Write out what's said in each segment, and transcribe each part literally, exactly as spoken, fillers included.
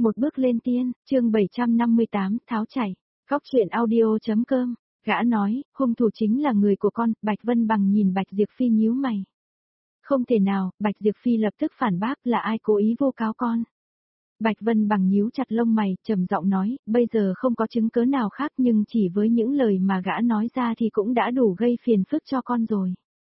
Một bước lên tiên, chương bảy trăm năm mươi tám, tháo chảy. Góc truyện audio.com, gã nói, hung thủ chính là người của con. Bạch Vân Bằng nhìn Bạch Diệp Phi nhíu mày. Không thể nào, Bạch Diệp Phi lập tức phản bác, là ai cố ý vu cáo con. Bạch Vân Bằng nhíu chặt lông mày, trầm giọng nói, bây giờ không có chứng cớ nào khác, nhưng chỉ với những lời mà gã nói ra thì cũng đã đủ gây phiền phức cho con rồi.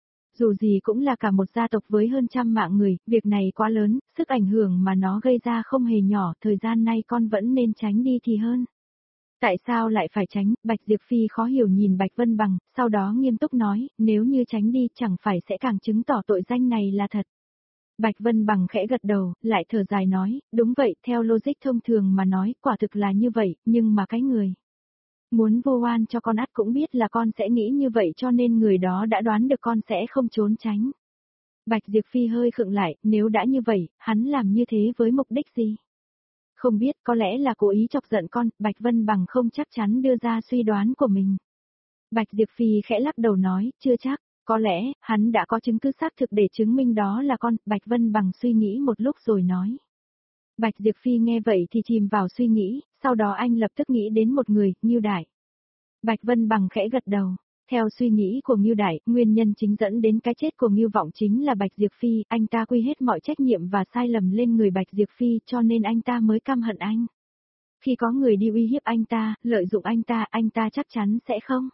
Dù gì cũng là cả một gia tộc với hơn trăm mạng người, việc này quá lớn, sức ảnh hưởng mà nó gây ra không hề nhỏ, thời gian nay con vẫn nên tránh đi thì hơn. Tại sao lại phải tránh? Bạch Diệp Phi khó hiểu nhìn Bạch Vân Bằng, sau đó nghiêm túc nói, nếu như tránh đi chẳng phải sẽ càng chứng tỏ tội danh này là thật. Bạch Vân Bằng khẽ gật đầu, lại thở dài nói, đúng vậy, theo logic thông thường mà nói, quả thực là như vậy, nhưng mà cái người muốn vô oan cho con ắt cũng biết là con sẽ nghĩ như vậy, cho nên người đó đã đoán được con sẽ không trốn tránh. Bạch Diệp Phi hơi khựng lại, nếu đã như vậy, hắn làm như thế với mục đích gì? Không biết, có lẽ là cố ý chọc giận con. Bạch Vân Bằng không chắc chắn đưa ra suy đoán của mình. Bạch Diệp Phi khẽ lắc đầu nói, chưa chắc, có lẽ, hắn đã có chứng cứ xác thực để chứng minh đó là con. Bạch Vân Bằng suy nghĩ một lúc rồi nói. Bạch Diệp Phi nghe vậy thì chìm vào suy nghĩ, sau đó anh lập tức nghĩ đến một người, Ngưu Đại. Bạch Vân Bằng khẽ gật đầu. Theo suy nghĩ của Ngưu Đại, nguyên nhân chính dẫn đến cái chết của Ngưu Vọng chính là Bạch Diệp Phi, anh ta quy hết mọi trách nhiệm và sai lầm lên người Bạch Diệp Phi, cho nên anh ta mới căm hận anh. Khi có người đi uy hiếp anh ta, lợi dụng anh ta, anh ta chắc chắn sẽ không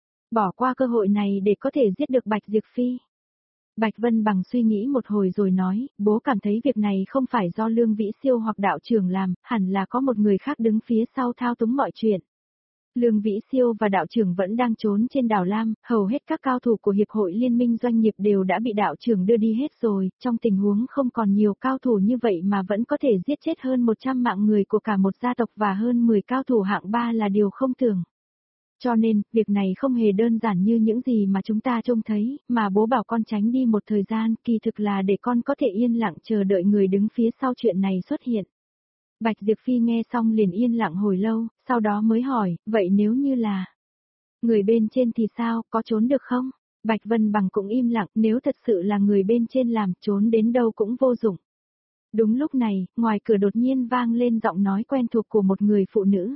bỏ qua cơ hội này để có thể giết được Bạch Diệp Phi. Bạch Vân Bằng suy nghĩ một hồi rồi nói, bố cảm thấy việc này không phải do Lương Vĩ Siêu hoặc đạo trưởng làm, hẳn là có một người khác đứng phía sau thao túng mọi chuyện. Lương Vĩ Siêu và đạo trưởng vẫn đang trốn trên đảo Lam, hầu hết các cao thủ của Hiệp hội Liên minh Doanh nghiệp đều đã bị đạo trưởng đưa đi hết rồi, trong tình huống không còn nhiều cao thủ như vậy mà vẫn có thể giết chết hơn một trăm mạng người của cả một gia tộc và hơn mười cao thủ hạng ba là điều không tưởng. Cho nên, việc này không hề đơn giản như những gì mà chúng ta trông thấy, mà bố bảo con tránh đi một thời gian, kỳ thực là để con có thể yên lặng chờ đợi người đứng phía sau chuyện này xuất hiện. Bạch Diệp Phi nghe xong liền yên lặng hồi lâu, sau đó mới hỏi, vậy nếu như là người bên trên thì sao, có trốn được không? Bạch Vân Bằng cũng im lặng, nếu thật sự là người bên trên làm, trốn đến đâu cũng vô dụng. Đúng lúc này, ngoài cửa đột nhiên vang lên giọng nói quen thuộc của một người phụ nữ.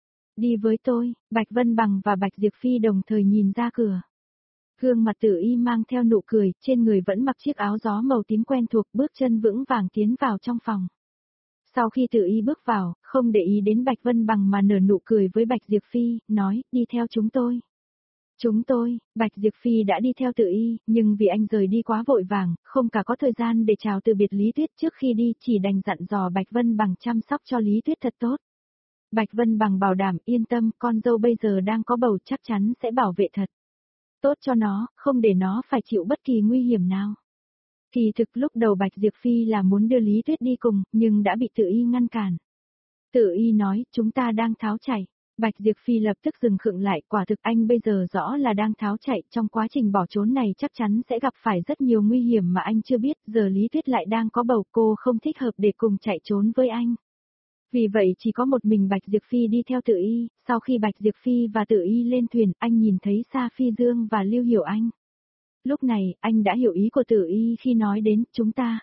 Đi với tôi. Bạch Vân Bằng và Bạch Diệp Phi đồng thời nhìn ra cửa. Gương mặt Tử Y mang theo nụ cười, trên người vẫn mặc chiếc áo gió màu tím quen thuộc, bước chân vững vàng tiến vào trong phòng. Sau khi Tử Y bước vào, không để ý đến Bạch Vân Bằng mà nở nụ cười với Bạch Diệp Phi, nói, đi theo chúng tôi. Chúng tôi, Bạch Diệp Phi đã đi theo Tử Y, nhưng vì anh rời đi quá vội vàng, không cả có thời gian để chào từ biệt Lý Tuyết, trước khi đi chỉ đành dặn dò Bạch Vân Bằng chăm sóc cho Lý Tuyết thật tốt. Bạch Vân Bằng bảo đảm, yên tâm, con dâu bây giờ đang có bầu, chắc chắn sẽ bảo vệ thật tốt cho nó, không để nó phải chịu bất kỳ nguy hiểm nào. Kỳ thực lúc đầu Bạch Diệp Phi là muốn đưa Lý Tuyết đi cùng, nhưng đã bị Tử Y ngăn cản. Tử Y nói, chúng ta đang tháo chạy. Bạch Diệp Phi lập tức dừng khựng lại, quả thực anh bây giờ rõ là đang tháo chạy, trong quá trình bỏ trốn này chắc chắn sẽ gặp phải rất nhiều nguy hiểm mà anh chưa biết, giờ Lý Tuyết lại đang có bầu, cô không thích hợp để cùng chạy trốn với anh. Vì vậy chỉ có một mình Bạch Diệp Phi đi theo Tử Y, sau khi Bạch Diệp Phi và Tử Y lên thuyền, anh nhìn thấy Sa Phi Dương và Lưu Hiểu Anh. Lúc này, anh đã hiểu ý của Tử Y khi nói đến, chúng ta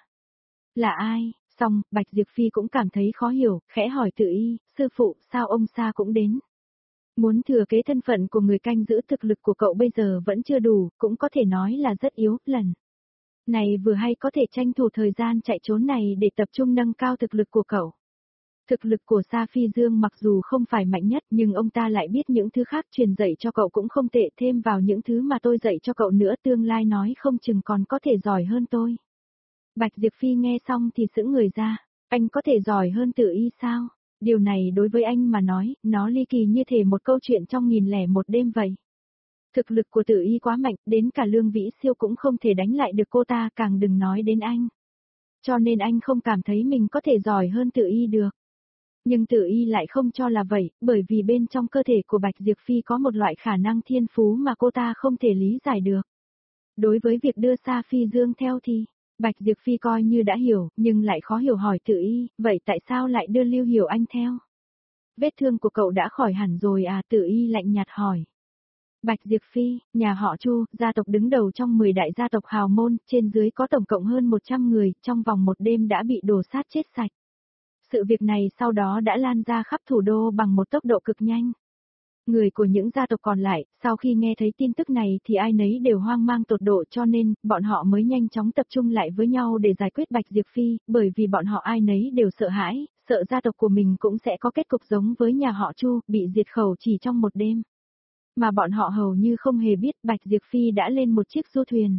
là ai? Xong, Bạch Diệp Phi cũng cảm thấy khó hiểu, khẽ hỏi Tử Y, sư phụ, sao ông Sa cũng đến? Muốn thừa kế thân phận của người canh giữ, thực lực của cậu bây giờ vẫn chưa đủ, cũng có thể nói là rất yếu, lần này vừa hay có thể tranh thủ thời gian chạy trốn này để tập trung nâng cao thực lực của cậu. Thực lực của Sa Phi Dương mặc dù không phải mạnh nhất, nhưng ông ta lại biết những thứ khác, truyền dạy cho cậu cũng không tệ, thêm vào những thứ mà tôi dạy cho cậu nữa, tương lai nói không chừng còn có thể giỏi hơn tôi. Bạch Diệp Phi nghe xong thì sững người ra, anh có thể giỏi hơn Tử Y sao? Điều này đối với anh mà nói, nó ly kỳ như thể một câu chuyện trong nghìn lẻ một đêm vậy. Thực lực của Tử Y quá mạnh, đến cả Lương Vĩ Siêu cũng không thể đánh lại được cô ta, càng đừng nói đến anh. Cho nên anh không cảm thấy mình có thể giỏi hơn Tử Y được. Nhưng Tử Y lại không cho là vậy, bởi vì bên trong cơ thể của Bạch Diệp Phi có một loại khả năng thiên phú mà cô ta không thể lý giải được. Đối với việc đưa Sa Phi Dương theo thì, Bạch Diệp Phi coi như đã hiểu, nhưng lại khó hiểu hỏi Tử Y, vậy tại sao lại đưa Lưu Hiểu Anh theo? Vết thương của cậu đã khỏi hẳn rồi à? Tử Y lạnh nhạt hỏi. Bạch Diệp Phi, nhà họ Chu, gia tộc đứng đầu trong mười đại gia tộc hào môn, trên dưới có tổng cộng hơn một trăm người, trong vòng một đêm đã bị đổ sát chết sạch. Sự việc này sau đó đã lan ra khắp thủ đô bằng một tốc độ cực nhanh. Người của những gia tộc còn lại, sau khi nghe thấy tin tức này thì ai nấy đều hoang mang tột độ, cho nên, bọn họ mới nhanh chóng tập trung lại với nhau để giải quyết Bạch Diệp Phi, bởi vì bọn họ ai nấy đều sợ hãi, sợ gia tộc của mình cũng sẽ có kết cục giống với nhà họ Chu, bị diệt khẩu chỉ trong một đêm. Mà bọn họ hầu như không hề biết Bạch Diệp Phi đã lên một chiếc du thuyền.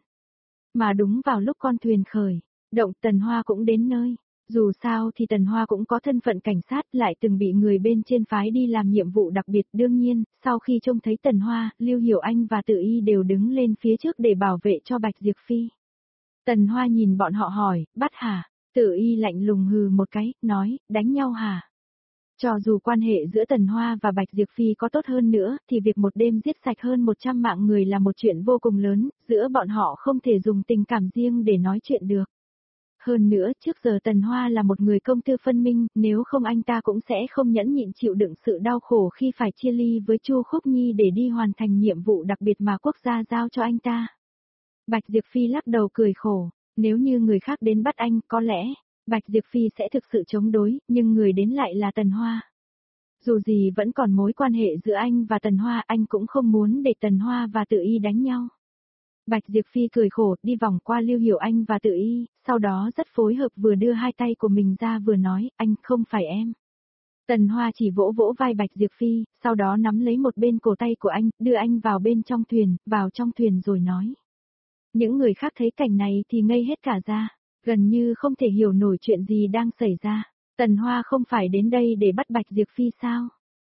Mà đúng vào lúc con thuyền khởi, động, Tần Hoa cũng đến nơi. Dù sao thì Tần Hoa cũng có thân phận cảnh sát, lại từng bị người bên trên phái đi làm nhiệm vụ đặc biệt. Đương nhiên, sau khi trông thấy Tần Hoa, Lưu Hiểu Anh và Tự Y đều đứng lên phía trước để bảo vệ cho Bạch Diệp Phi. Tần Hoa nhìn bọn họ hỏi, bắt hả? Tự Y lạnh lùng hừ một cái, nói, đánh nhau hả? Cho dù quan hệ giữa Tần Hoa và Bạch Diệp Phi có tốt hơn nữa, thì việc một đêm giết sạch hơn một trăm mạng người là một chuyện vô cùng lớn, giữa bọn họ không thể dùng tình cảm riêng để nói chuyện được. Hơn nữa, trước giờ Tần Hoa là một người công tư phân minh, nếu không anh ta cũng sẽ không nhẫn nhịn chịu đựng sự đau khổ khi phải chia ly với Chu Khúc Nhi để đi hoàn thành nhiệm vụ đặc biệt mà quốc gia giao cho anh ta. Bạch Diệp Phi lắc đầu cười khổ, nếu như người khác đến bắt anh, có lẽ, Bạch Diệp Phi sẽ thực sự chống đối, nhưng người đến lại là Tần Hoa. Dù gì vẫn còn mối quan hệ giữa anh và Tần Hoa, anh cũng không muốn để Tần Hoa và Tự Y đánh nhau. Bạch Diệp Phi cười khổ, đi vòng qua Lưu Hiểu Anh và Tự Y, sau đó rất phối hợp vừa đưa hai tay của mình ra vừa nói, anh không phải em. Tần Hoa chỉ vỗ vỗ vai Bạch Diệp Phi, sau đó nắm lấy một bên cổ tay của anh, đưa anh vào bên trong thuyền, vào trong thuyền rồi nói. Những người khác thấy cảnh này thì ngây hết cả ra, gần như không thể hiểu nổi chuyện gì đang xảy ra. Tần Hoa không phải đến đây để bắt Bạch Diệp Phi sao?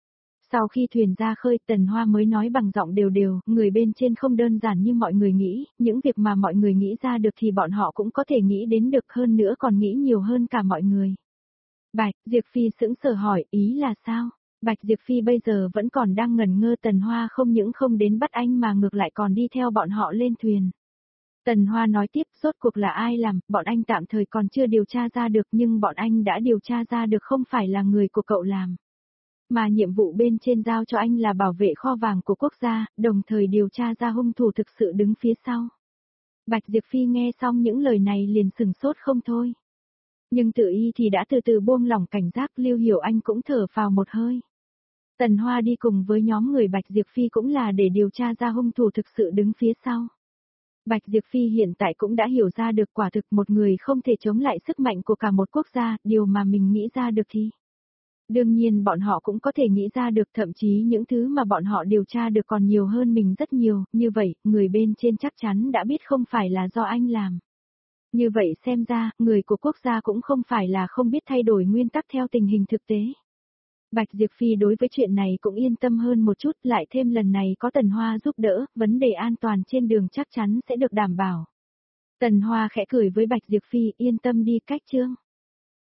Sau khi thuyền ra khơi, Tần Hoa mới nói bằng giọng đều đều, người bên trên không đơn giản như mọi người nghĩ, những việc mà mọi người nghĩ ra được thì bọn họ cũng có thể nghĩ đến được, hơn nữa còn nghĩ nhiều hơn cả mọi người. Bạch Diệp Phi sững sờ hỏi, ý là sao? Bạch Diệp Phi bây giờ vẫn còn đang ngẩn ngơ, Tần Hoa không những không đến bắt anh mà ngược lại còn đi theo bọn họ lên thuyền. Tần Hoa nói tiếp, rốt cuộc là ai làm, bọn anh tạm thời còn chưa điều tra ra được, nhưng bọn anh đã điều tra ra được không phải là người của cậu làm. Mà nhiệm vụ bên trên giao cho anh là bảo vệ kho vàng của quốc gia, đồng thời điều tra ra hung thủ thực sự đứng phía sau. Bạch Diệp Phi nghe xong những lời này liền sừng sốt không thôi. Nhưng Tự Y thì đã từ từ buông lỏng cảnh giác, Lưu Hiểu Anh cũng thở phào một hơi. Tần Hoa đi cùng với nhóm người Bạch Diệp Phi cũng là để điều tra ra hung thủ thực sự đứng phía sau. Bạch Diệp Phi hiện tại cũng đã hiểu ra được quả thực một người không thể chống lại sức mạnh của cả một quốc gia, điều mà mình nghĩ ra được thì. Đương nhiên bọn họ cũng có thể nghĩ ra được, thậm chí những thứ mà bọn họ điều tra được còn nhiều hơn mình rất nhiều, như vậy, người bên trên chắc chắn đã biết không phải là do anh làm. Như vậy xem ra, người của quốc gia cũng không phải là không biết thay đổi nguyên tắc theo tình hình thực tế. Bạch Diệp Phi đối với chuyện này cũng yên tâm hơn một chút, lại thêm lần này có Tần Hoa giúp đỡ, vấn đề an toàn trên đường chắc chắn sẽ được đảm bảo. Tần Hoa khẽ cười với Bạch Diệp Phi, yên tâm đi, cách chương.